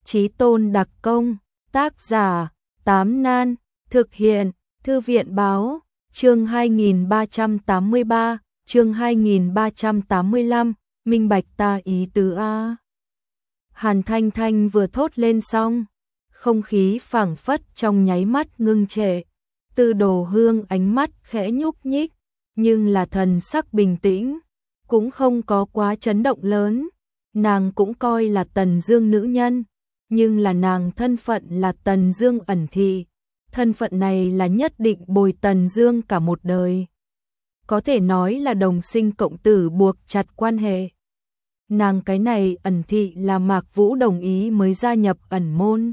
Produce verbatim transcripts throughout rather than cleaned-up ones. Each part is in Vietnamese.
Chí tôn đặc công, tác giả, Tám Nan, thực hiện, Thư viện báo, chương hai nghìn ba trăm tám mươi ba, chương hai nghìn ba trăm tám mươi lăm, minh bạch ta ý tứ a. Hàn Thanh Thanh vừa thốt lên xong, không khí phảng phất trong nháy mắt ngưng trệ. Tư Đồ Hương ánh mắt khẽ nhúc nhích, nhưng là thần sắc bình tĩnh, cũng không có quá chấn động lớn. Nàng cũng coi là Tần Dương nữ nhân, nhưng là nàng thân phận là Tần Dương ẩn thị, thân phận này là nhất định bồi Tần Dương cả một đời. Có thể nói là đồng sinh cộng tử buộc chặt quan hệ. Nàng cái này ẩn thị là Mạc Vũ đồng ý mới gia nhập ẩn môn,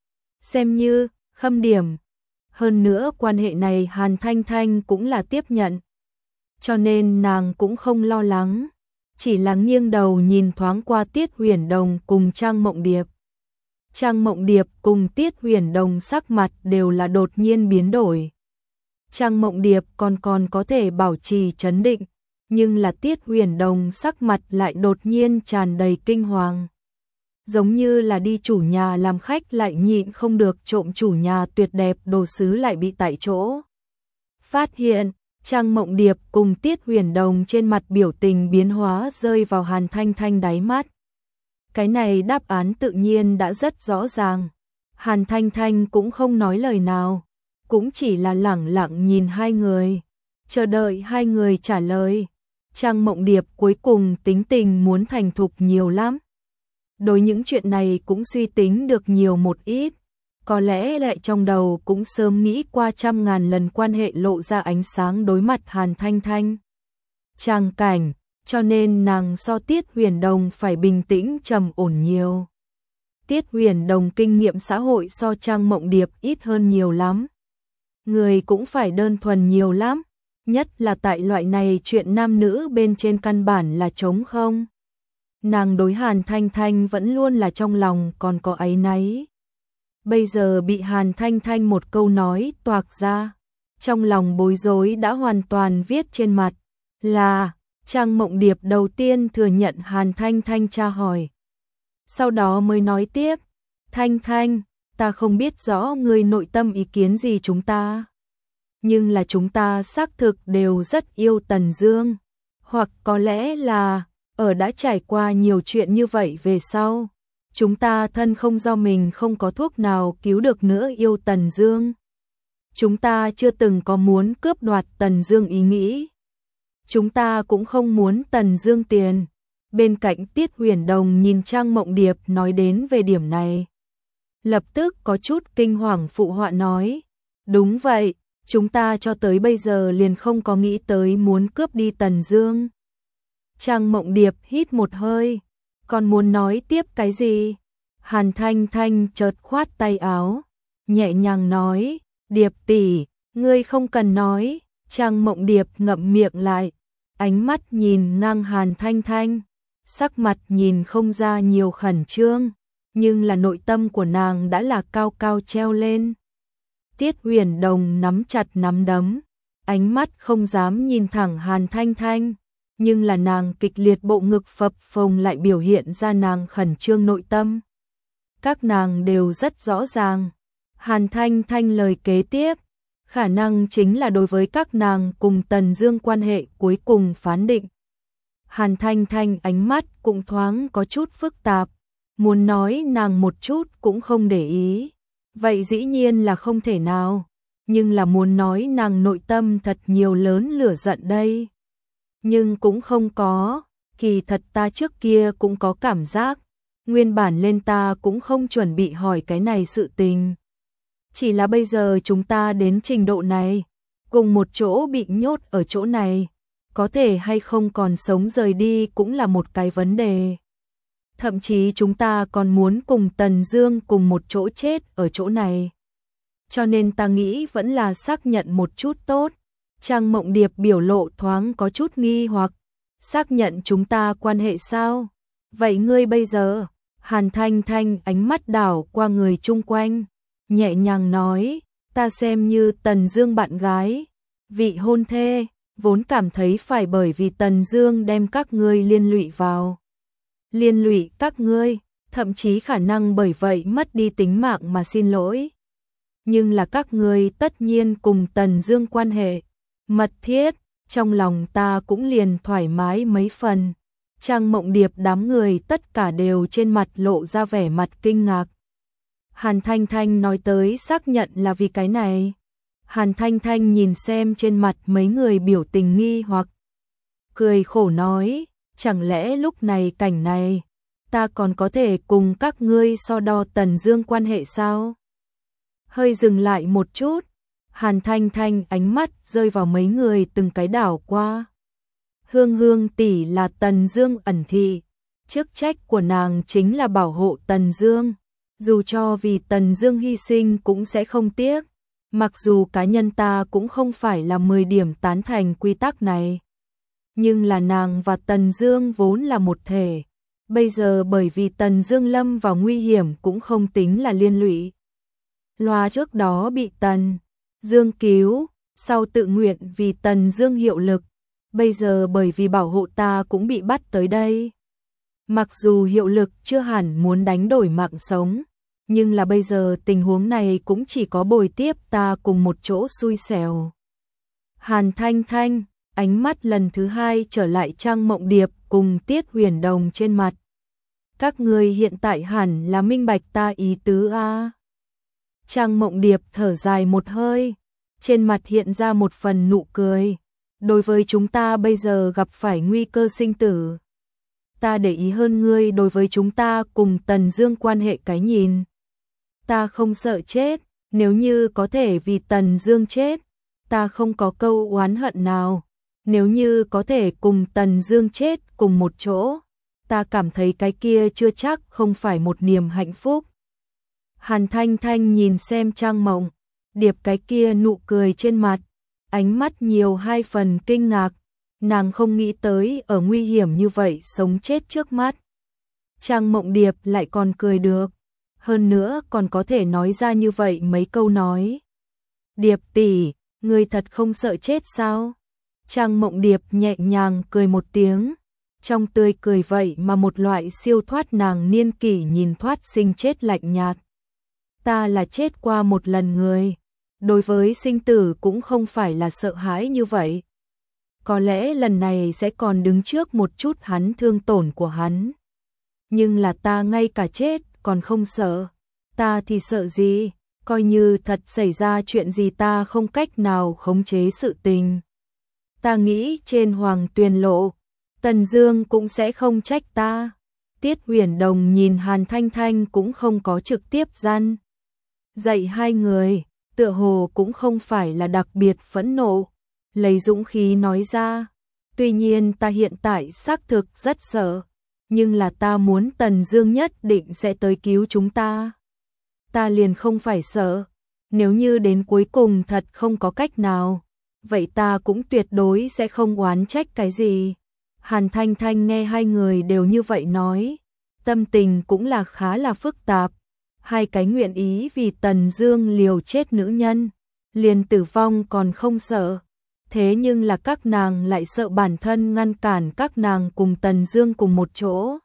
xem như khâm điểm. Hơn nữa quan hệ này Hàn Thanh Thanh cũng là tiếp nhận, cho nên nàng cũng không lo lắng, chỉ là nghiêng đầu nhìn thoáng qua Tiết Huyền Đồng cùng Trang Mộng Điệp. Trang Mộng Điệp cùng Tiết Huyền Đồng sắc mặt đều là đột nhiên biến đổi. Trang Mộng Điệp còn còn có thể bảo trì trấn định, nhưng là Tiết Huyền Đồng sắc mặt lại đột nhiên tràn đầy kinh hoàng. Giống như là đi chủ nhà làm khách lại nhịn không được trộm chủ nhà tuyệt đẹp đồ sứ lại bị tại chỗ phát hiện. Trang Mộng Điệp cùng Tiết Huyền Đồng trên mặt biểu tình biến hóa rơi vào Hàn Thanh Thanh đáy mắt. Cái này đáp án tự nhiên đã rất rõ ràng. Hàn Thanh Thanh cũng không nói lời nào, cũng chỉ là lẳng lặng nhìn hai người, chờ đợi hai người trả lời. Trang Mộng Điệp cuối cùng tính tình muốn thành thục nhiều lắm. Đối những chuyện này cũng suy tính được nhiều một ít. Có lẽ lại trong đầu cũng sớm nghĩ qua trăm ngàn lần quan hệ lộ ra ánh sáng đối mặt Hàn Thanh Thanh. Trang cảnh, cho nên nàng so Tiết Huyền Đồng phải bình tĩnh trầm ổn nhiều. Tiết Huyền Đồng kinh nghiệm xã hội so Trang Mộng Điệp ít hơn nhiều lắm. Người cũng phải đơn thuần nhiều lắm, nhất là tại loại này chuyện nam nữ bên trên căn bản là trống không. Nàng đối Hàn Thanh Thanh vẫn luôn là trong lòng còn có áy náy. Bây giờ bị Hàn Thanh Thanh một câu nói toạc ra, trong lòng bối rối đã hoàn toàn viết trên mặt. Là, Trang Mộng Điệp đầu tiên thừa nhận Hàn Thanh Thanh tra hỏi. Sau đó mới nói tiếp, Thanh Thanh, ta không biết rõ người nội tâm ý kiến gì chúng ta. Nhưng là chúng ta xác thực đều rất yêu Tần Dương. Hoặc có lẽ là, ở đã trải qua nhiều chuyện như vậy về sau, chúng ta thân không do mình không có thuốc nào cứu được nữa yêu Tần Dương. Chúng ta chưa từng có muốn cướp đoạt Tần Dương ý nghĩ. Chúng ta cũng không muốn Tần Dương tiền. Bên cạnh Tiết Huyền Đồng nhìn Trang Mộng Điệp nói đến về điểm này, lập tức có chút kinh hoàng phụ họa nói, đúng vậy, chúng ta cho tới bây giờ liền không có nghĩ tới muốn cướp đi Tần Dương. Trang Mộng Điệp hít một hơi, còn muốn nói tiếp cái gì? Hàn Thanh Thanh chợt khoát tay áo, nhẹ nhàng nói, Điệp tỷ, ngươi không cần nói. Trang Mộng Điệp ngậm miệng lại, ánh mắt nhìn ngang Hàn Thanh Thanh, sắc mặt nhìn không ra nhiều khẩn trương, nhưng là nội tâm của nàng đã là cao cao treo lên. Tiết Huyền Đồng nắm chặt nắm đấm, ánh mắt không dám nhìn thẳng Hàn Thanh Thanh, nhưng là nàng kịch liệt bộ ngực phập phồng lại biểu hiện ra nàng khẩn trương nội tâm. Các nàng đều rất rõ ràng, Hàn Thanh Thanh lời kế tiếp, khả năng chính là đối với các nàng cùng Tần Dương quan hệ cuối cùng phán định. Hàn Thanh Thanh ánh mắt cũng thoáng có chút phức tạp, muốn nói nàng một chút cũng không để ý, vậy dĩ nhiên là không thể nào, nhưng là muốn nói nàng nội tâm thật nhiều lớn lửa giận đây. Nhưng cũng không có, kỳ thật ta trước kia cũng có cảm giác, nguyên bản lên ta cũng không chuẩn bị hỏi cái này sự tình. Chỉ là bây giờ chúng ta đến trình độ này, cùng một chỗ bị nhốt ở chỗ này, có thể hay không còn sống rời đi cũng là một cái vấn đề. Thậm chí chúng ta còn muốn cùng Tần Dương cùng một chỗ chết ở chỗ này. Cho nên ta nghĩ vẫn là xác nhận một chút tốt. Trang Mộng Điệp biểu lộ thoáng có chút nghi hoặc, xác nhận chúng ta quan hệ sao? Vậy ngươi bây giờ? Hàn Thanh Thanh ánh mắt đảo qua người chung quanh, nhẹ nhàng nói, ta xem như Tần Dương bạn gái, vị hôn thê, vốn cảm thấy phải bởi vì Tần Dương đem các ngươi liên lụy vào. Liên lụy các ngươi, thậm chí khả năng bởi vậy mất đi tính mạng mà xin lỗi. Nhưng là các ngươi tất nhiên cùng Tần Dương quan hệ mật thiết, trong lòng ta cũng liền thoải mái mấy phần. Trang Mộng Điệp đám người tất cả đều trên mặt lộ ra vẻ mặt kinh ngạc. Hàn Thanh Thanh nói tới xác nhận là vì cái này. Hàn Thanh Thanh nhìn xem trên mặt mấy người biểu tình nghi hoặc, cười khổ nói, chẳng lẽ lúc này cảnh này, ta còn có thể cùng các ngươi so đo Tần Dương quan hệ sao? Hơi dừng lại một chút, Hàn Thanh Thanh ánh mắt rơi vào mấy người từng cái đảo qua. Hương Hương tỷ là Tần Dương ẩn thị, chức trách của nàng chính là bảo hộ Tần Dương, dù cho vì Tần Dương hy sinh cũng sẽ không tiếc. Mặc dù cá nhân ta cũng không phải là mười điểm tán thành quy tắc này, nhưng là nàng và Tần Dương vốn là một thể, bây giờ bởi vì Tần Dương lâm vào nguy hiểm cũng không tính là liên lụy. Loa trước đó bị Tần Dương cứu, sau tự nguyện vì Tần Dương hiệu lực, bây giờ bởi vì bảo hộ ta cũng bị bắt tới đây. Mặc dù hiệu lực chưa hẳn muốn đánh đổi mạng sống, nhưng là bây giờ tình huống này cũng chỉ có bồi tiếp ta cùng một chỗ xui xẻo. Hàn Thanh Thanh, ánh mắt lần thứ hai trở lại Trang Mộng Điệp cùng Tiết Huyền Đồng trên mặt. Các ngươi hiện tại hẳn là minh bạch ta ý tứ a. Trang Mộng Điệp thở dài một hơi, trên mặt hiện ra một phần nụ cười. Đối với chúng ta bây giờ gặp phải nguy cơ sinh tử, ta để ý hơn ngươi đối với chúng ta cùng Tần Dương quan hệ cái nhìn. Ta không sợ chết, nếu như có thể vì Tần Dương chết, ta không có câu oán hận nào. Nếu như có thể cùng Tần Dương chết cùng một chỗ, ta cảm thấy cái kia chưa chắc không phải một niềm hạnh phúc. Hàn Thanh Thanh nhìn xem Trang Mộng Điệp cái kia nụ cười trên mặt, ánh mắt nhiều hai phần kinh ngạc, nàng không nghĩ tới ở nguy hiểm như vậy sống chết trước mắt. Trang Mộng Điệp lại còn cười được, hơn nữa còn có thể nói ra như vậy mấy câu nói. Điệp tỷ, ngươi thật không sợ chết sao? Trang Mộng Điệp nhẹ nhàng cười một tiếng, trong tươi cười vậy mà một loại siêu thoát nàng niên kỷ nhìn thoát sinh chết lạnh nhạt. Ta là chết qua một lần người, đối với sinh tử cũng không phải là sợ hãi như vậy. Có lẽ lần này sẽ còn đứng trước một chút hắn thương tổn của hắn. Nhưng là ta ngay cả chết còn không sợ. Ta thì sợ gì? Coi như thật xảy ra chuyện gì ta không cách nào khống chế sự tình. Ta nghĩ trên Hoàng Tuyền Lộ, Tần Dương cũng sẽ không trách ta. Tiết Huyền Đồng nhìn Hàn Thanh Thanh cũng không có trực tiếp gian dạy hai người, tựa hồ cũng không phải là đặc biệt phẫn nộ, lấy dũng khí nói ra, tuy nhiên ta hiện tại xác thực rất sợ, nhưng là ta muốn Tần Dương nhất định sẽ tới cứu chúng ta. Ta liền không phải sợ, nếu như đến cuối cùng thật không có cách nào, vậy ta cũng tuyệt đối sẽ không oán trách cái gì. Hàn Thanh Thanh nghe hai người đều như vậy nói, tâm tình cũng là khá là phức tạp. Hai cái nguyện ý vì Tần Dương liều chết nữ nhân, liền tử vong còn không sợ. Thế nhưng là các nàng lại sợ bản thân ngăn cản các nàng cùng Tần Dương cùng một chỗ.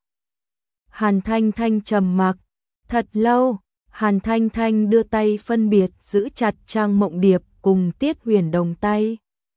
Hàn Thanh Thanh trầm mặc, thật lâu, Hàn Thanh Thanh đưa tay phân biệt giữ chặt Trang Mộng Điệp cùng Tiết Huyền Đồng tay.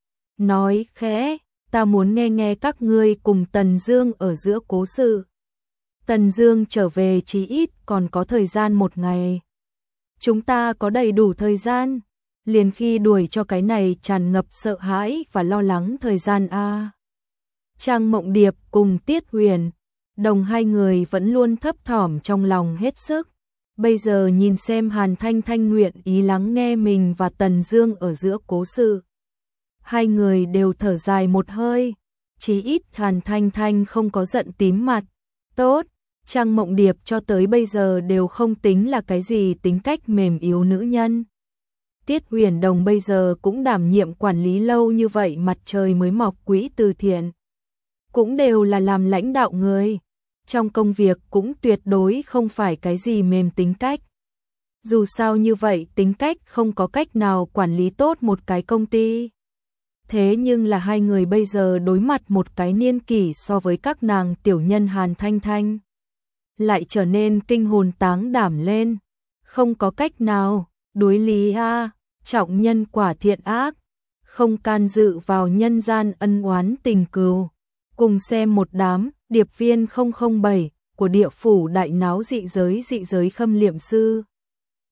Nói khẽ, ta muốn nghe nghe các ngươi cùng Tần Dương ở giữa cố sự. Tần Dương trở về chí ít còn có thời gian một ngày. Chúng ta có đầy đủ thời gian, liền khi đuổi cho cái này tràn ngập sợ hãi và lo lắng thời gian a. Trang Mộng Điệp cùng Tiết Huyền Đồng hai người vẫn luôn thấp thỏm trong lòng hết sức. Bây giờ nhìn xem Hàn Thanh Thanh nguyện ý lắng nghe mình và Tần Dương ở giữa cố sự, hai người đều thở dài một hơi, chí ít Hàn Thanh Thanh không có giận tím mặt. Tốt, Trang Mộng Điệp cho tới bây giờ đều không tính là cái gì tính cách mềm yếu nữ nhân. Tiết Huyền Đồng bây giờ cũng đảm nhiệm quản lý lâu như vậy mặt trời mới mọc quỹ từ thiện, cũng đều là làm lãnh đạo người, trong công việc cũng tuyệt đối không phải cái gì mềm tính cách. Dù sao như vậy tính cách không có cách nào quản lý tốt một cái công ty. Thế nhưng là hai người bây giờ đối mặt một cái niên kỷ so với các nàng tiểu nhân Hàn Thanh Thanh. lại trở nên kinh hồn táng đảm lên. Không có cách nào, đối lý a, trọng nhân quả thiện ác, không can dự vào nhân gian ân oán tình cừu. Cùng xem một đám điệp viên không không bảy của địa phủ đại náo dị giới dị giới Khâm Liệm Sư.